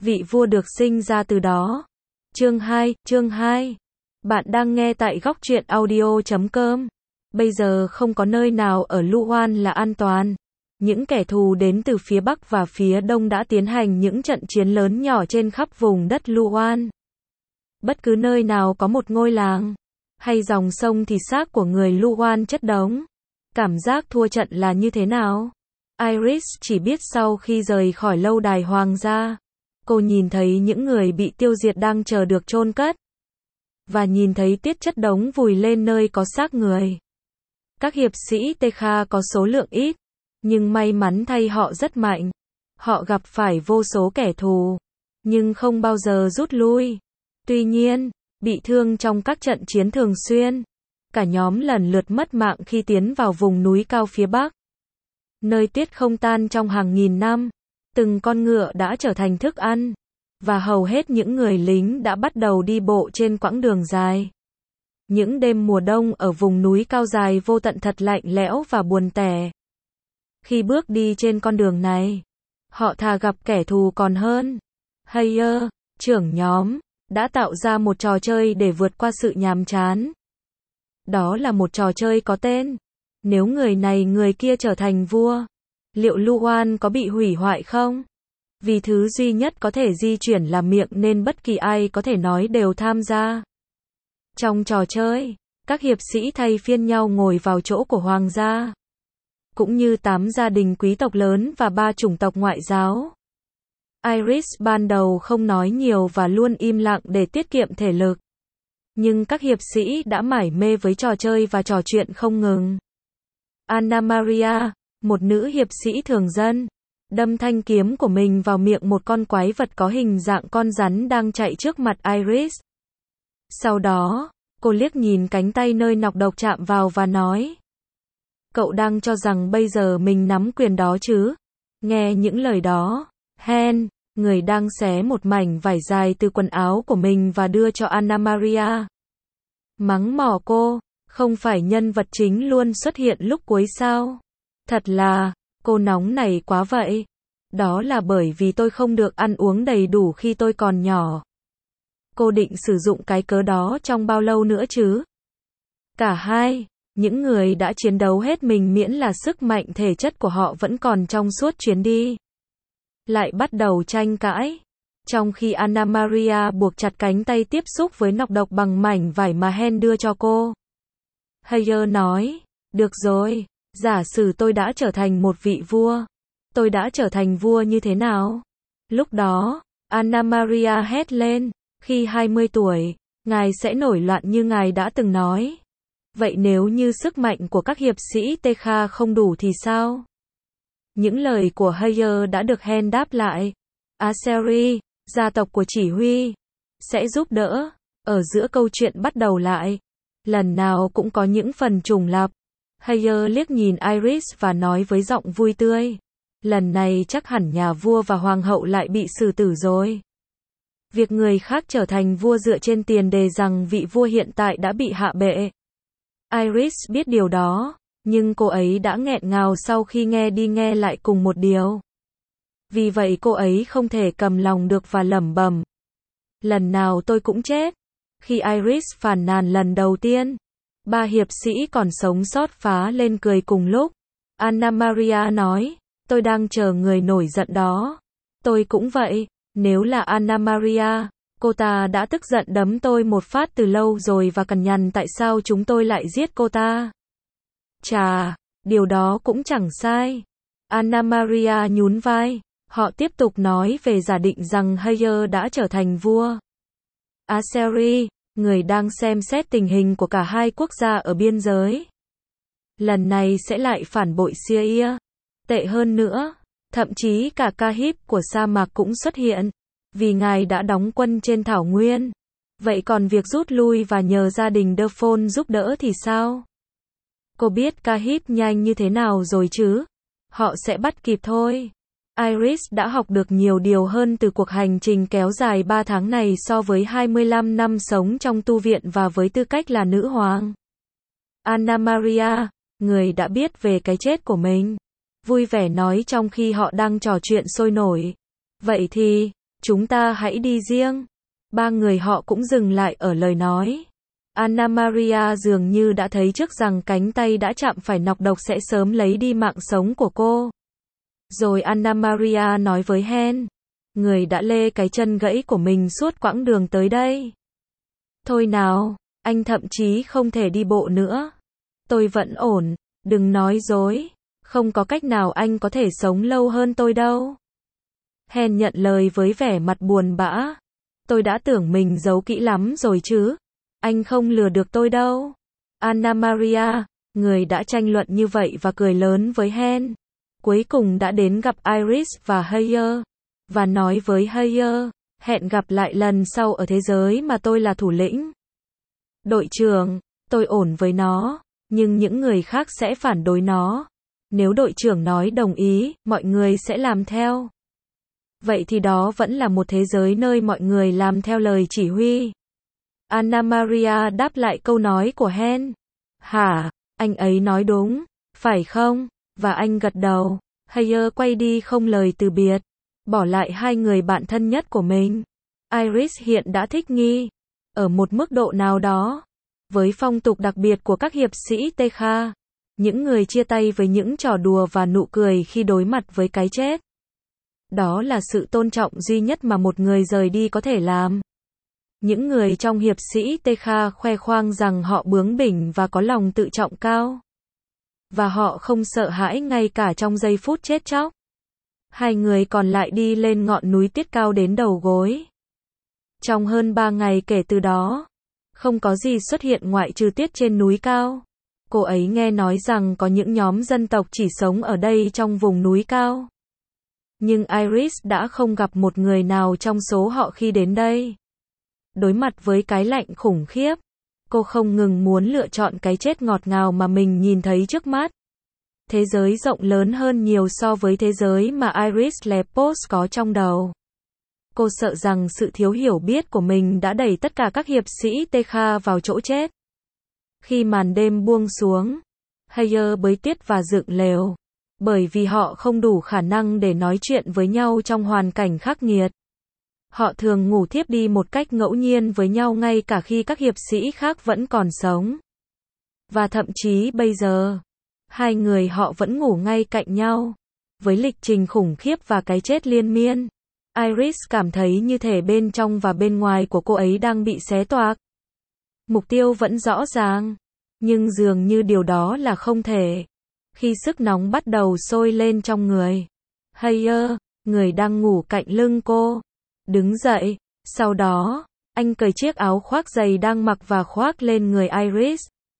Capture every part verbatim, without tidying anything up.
vị vua được sinh ra từ đó. Chương hai, chương hai. Bạn đang nghe tại góc truyện audio chấm com. Bây giờ không có nơi nào ở Luoan là an toàn. Những kẻ thù đến từ phía Bắc và phía Đông đã tiến hành những trận chiến lớn nhỏ trên khắp vùng đất Luoan. Bất cứ nơi nào có một ngôi làng hay dòng sông thì xác của người Luoan chất đống. Cảm giác thua trận là như thế nào? Iris chỉ biết sau khi rời khỏi lâu đài hoàng gia. Cô nhìn thấy những người bị tiêu diệt đang chờ được chôn cất. Và nhìn thấy tiết chất đống vùi lên nơi có xác người. Các hiệp sĩ Tekha có số lượng ít, nhưng may mắn thay họ rất mạnh. Họ gặp phải vô số kẻ thù, nhưng không bao giờ rút lui. Tuy nhiên, bị thương trong các trận chiến thường xuyên. Cả nhóm lần lượt mất mạng khi tiến vào vùng núi cao phía Bắc. Nơi tuyết không tan trong hàng nghìn năm. Từng con ngựa đã trở thành thức ăn. Và hầu hết những người lính đã bắt đầu đi bộ trên quãng đường dài. Những đêm mùa đông ở vùng núi cao dài vô tận thật lạnh lẽo và buồn tẻ. Khi bước đi trên con đường này, họ thà gặp kẻ thù còn hơn. Hayer, trưởng nhóm, đã tạo ra một trò chơi để vượt qua sự nhàm chán. Đó là một trò chơi có tên. Nếu người này người kia trở thành vua, liệu Luoan có bị hủy hoại không? Vì thứ duy nhất có thể di chuyển là miệng nên bất kỳ ai có thể nói đều tham gia. Trong trò chơi, các hiệp sĩ thay phiên nhau ngồi vào chỗ của hoàng gia. Cũng như tám gia đình quý tộc lớn và ba chủng tộc ngoại giáo. Iris ban đầu không nói nhiều và luôn im lặng để tiết kiệm thể lực. Nhưng các hiệp sĩ đã mải mê với trò chơi và trò chuyện không ngừng. Anna Maria, một nữ hiệp sĩ thường dân, đâm thanh kiếm của mình vào miệng một con quái vật có hình dạng con rắn đang chạy trước mặt Iris. Sau đó, cô liếc nhìn cánh tay nơi nọc độc chạm vào và nói: "Cậu đang cho rằng bây giờ mình nắm quyền đó chứ?" Nghe những lời đó, Hen, người đang xé một mảnh vải dài từ quần áo của mình và đưa cho Anna Maria, mắng mỏ cô, không phải nhân vật chính luôn xuất hiện lúc cuối sao? Thật là, cô nóng nảy quá vậy. Đó là bởi vì tôi không được ăn uống đầy đủ khi tôi còn nhỏ. Cô định sử dụng cái cớ đó trong bao lâu nữa chứ? Cả hai, những người đã chiến đấu hết mình miễn là sức mạnh thể chất của họ vẫn còn trong suốt chuyến đi, lại bắt đầu tranh cãi. Trong khi Anna Maria buộc chặt cánh tay tiếp xúc với nọc độc bằng mảnh vải mà Hen đưa cho cô, Hayer nói: "Được rồi, giả sử tôi đã trở thành một vị vua. Tôi đã trở thành vua như thế nào?" Lúc đó, Anna Maria hét lên: "Khi hai mươi tuổi, ngài sẽ nổi loạn như ngài đã từng nói. Vậy nếu như sức mạnh của các hiệp sĩ Tekha không đủ thì sao?" Những lời của Hayer đã được Hen đáp lại: "Aseri, gia tộc của chỉ huy, sẽ giúp đỡ." Ở giữa câu chuyện bắt đầu lại, lần nào cũng có những phần trùng lặp. Hayer liếc nhìn Iris và nói với giọng vui tươi: "Lần này chắc hẳn nhà vua và hoàng hậu lại bị xử tử rồi. Việc người khác trở thành vua dựa trên tiền đề rằng vị vua hiện tại đã bị hạ bệ." Iris biết điều đó, nhưng cô ấy đã nghẹn ngào sau khi nghe đi nghe lại cùng một điều. Vì vậy cô ấy không thể cầm lòng được và lẩm bẩm: "Lần nào tôi cũng chết." Khi Iris phàn nàn lần đầu tiên, ba hiệp sĩ còn sống sót phá lên cười cùng lúc. Anna Maria nói: "Tôi đang chờ người nổi giận đó." "Tôi cũng vậy." Nếu là Anna Maria, cô ta đã tức giận đấm tôi một phát từ lâu rồi và cằn nhằn tại sao chúng tôi lại giết cô ta. Chà, điều đó cũng chẳng sai. Anna Maria nhún vai. Họ tiếp tục nói về giả định rằng Hayer đã trở thành vua. Aseri, người đang xem xét tình hình của cả hai quốc gia ở biên giới, lần này sẽ lại phản bội Syria. Tệ hơn nữa, thậm chí cả Kahib của sa mạc cũng xuất hiện, vì ngài đã đóng quân trên thảo nguyên. Vậy còn việc rút lui và nhờ gia đình Dephon giúp đỡ thì sao? Cô biết Kahib nhanh như thế nào rồi chứ? Họ sẽ bắt kịp thôi. Iris đã học được nhiều điều hơn từ cuộc hành trình kéo dài ba tháng này so với hai mươi lăm năm sống trong tu viện và với tư cách là nữ hoàng. Anna Maria, người đã biết về cái chết của mình, vui vẻ nói trong khi họ đang trò chuyện sôi nổi. Vậy thì, Chúng ta hãy đi riêng. Ba người họ cũng dừng lại ở lời nói. Anna Maria dường như đã thấy trước rằng cánh tay đã chạm phải nọc độc sẽ sớm lấy đi mạng sống của cô. Rồi Anna Maria nói với Hen, người đã lê cái chân gãy của mình suốt quãng đường tới đây. Thôi nào, anh thậm chí không thể đi bộ nữa. Tôi vẫn ổn, đừng nói dối, không có cách nào anh có thể sống lâu hơn tôi đâu. Hen nhận lời với vẻ mặt buồn bã. Tôi đã tưởng mình giấu kỹ lắm rồi chứ. Anh không lừa được tôi đâu. Anna Maria, người đã tranh luận như vậy và cười lớn với Hen, cuối cùng đã đến gặp Iris và Hayer, và nói với Hayer, hẹn gặp lại lần sau ở thế giới mà tôi là thủ lĩnh. Đội trưởng, tôi ổn với nó, nhưng những người khác sẽ phản đối nó. Nếu đội trưởng nói đồng ý, mọi người sẽ làm theo. Vậy thì đó vẫn là một thế giới nơi mọi người làm theo lời chỉ huy. Anna Maria đáp lại câu nói của Hen. Hả, anh ấy nói đúng, phải không? Và anh gật đầu. Hayer quay đi không lời từ biệt, bỏ lại hai người bạn thân nhất của mình. Iris hiện đã thích nghi, ở một mức độ nào đó, với phong tục đặc biệt của các hiệp sĩ Tê Kha. Những người chia tay với những trò đùa và nụ cười khi đối mặt với cái chết. Đó là sự tôn trọng duy nhất mà một người rời đi có thể làm. Những người trong hiệp sĩ Tê Kha khoe khoang rằng họ bướng bỉnh và có lòng tự trọng cao. Và họ không sợ hãi ngay cả trong giây phút chết chóc. Hai người còn lại đi lên ngọn núi Tiết cao đến đầu gối. Trong hơn ba ngày kể từ đó, không có gì xuất hiện ngoại trừ Tiết trên núi cao. Cô ấy nghe nói rằng có những nhóm dân tộc chỉ sống ở đây trong vùng núi cao. Nhưng Iris đã không gặp một người nào trong số họ khi đến đây. Đối mặt với cái lạnh khủng khiếp, cô không ngừng muốn lựa chọn cái chết ngọt ngào mà mình nhìn thấy trước mắt. Thế giới rộng lớn hơn nhiều so với thế giới mà Iris Lepos có trong đầu. Cô sợ rằng sự thiếu hiểu biết của mình đã đẩy tất cả các hiệp sĩ Tê Kha vào chỗ chết. Khi màn đêm buông xuống, Hayer bới Tiết và dựng lều, bởi vì họ không đủ khả năng để nói chuyện với nhau trong hoàn cảnh khắc nghiệt. Họ thường ngủ thiếp đi một cách ngẫu nhiên với nhau ngay cả khi các hiệp sĩ khác vẫn còn sống. Và thậm chí bây giờ, hai người họ vẫn ngủ ngay cạnh nhau. Với lịch trình khủng khiếp và cái chết liên miên, Iris cảm thấy như thể bên trong và bên ngoài của cô ấy đang bị xé toạc. Mục tiêu vẫn rõ ràng, nhưng dường như điều đó là không thể. Khi sức nóng bắt đầu sôi lên trong người, Hayer, người đang ngủ cạnh lưng cô, đứng dậy. Sau đó, anh cởi chiếc áo khoác dày đang mặc và khoác lên người Iris.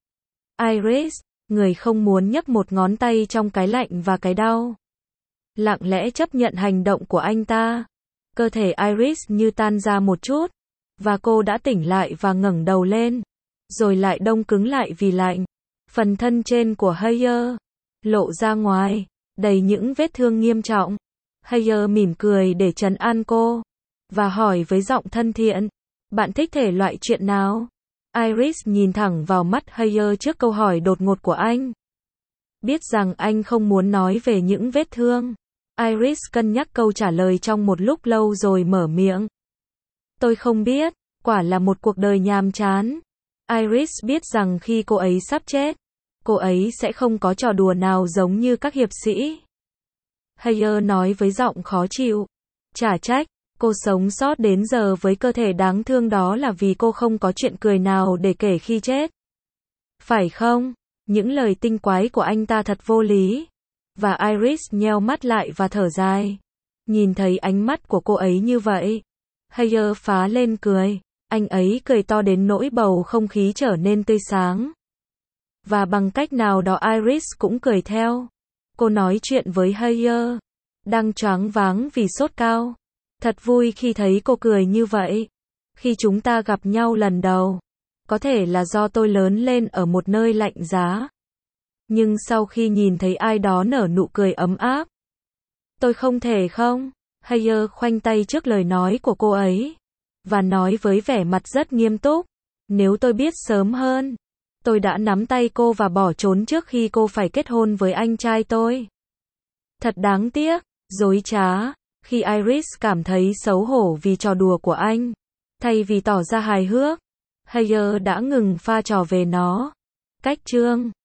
Iris, người không muốn nhấc một ngón tay trong cái lạnh và cái đau, lặng lẽ chấp nhận hành động của anh ta. Cơ thể Iris như tan ra một chút, và cô đã tỉnh lại và ngẩng đầu lên, rồi lại đông cứng lại vì lạnh. Phần thân trên của Hayer lộ ra ngoài, đầy những vết thương nghiêm trọng. Hayer mỉm cười để trấn an cô, và hỏi với giọng thân thiện, bạn thích thể loại chuyện nào? Iris nhìn thẳng vào mắt Hayer trước câu hỏi đột ngột của anh. Biết rằng anh không muốn nói về những vết thương, Iris cân nhắc câu trả lời trong một lúc lâu rồi mở miệng. Tôi không biết, quả là một cuộc đời nhàm chán. Iris biết rằng khi cô ấy sắp chết, cô ấy sẽ không có trò đùa nào giống như các hiệp sĩ. Hayer nói với giọng khó chịu. Chả trách, cô sống sót đến giờ với cơ thể đáng thương đó là vì cô không có chuyện cười nào để kể khi chết. Phải không? Những lời tinh quái của anh ta thật vô lý. Và Iris nheo mắt lại và thở dài. Nhìn thấy ánh mắt của cô ấy như vậy, Hayer phá lên cười. Anh ấy cười to đến nỗi bầu không khí trở nên tươi sáng. Và bằng cách nào đó Iris cũng cười theo. Cô nói chuyện với Hayer, đang choáng váng vì sốt cao. Thật vui khi thấy cô cười như vậy. Khi chúng ta gặp nhau lần đầu, có thể là do tôi lớn lên ở một nơi lạnh giá. Nhưng sau khi nhìn thấy ai đó nở nụ cười ấm áp, tôi không thể không. Hayer khoanh tay trước lời nói của cô ấy, và nói với vẻ mặt rất nghiêm túc. Nếu tôi biết sớm hơn, tôi đã nắm tay cô và bỏ trốn trước khi cô phải kết hôn với anh trai tôi. Thật đáng tiếc, dối trá. Khi Iris cảm thấy xấu hổ vì trò đùa của anh, thay vì tỏ ra hài hước, Hager đã ngừng pha trò về nó. Cách chương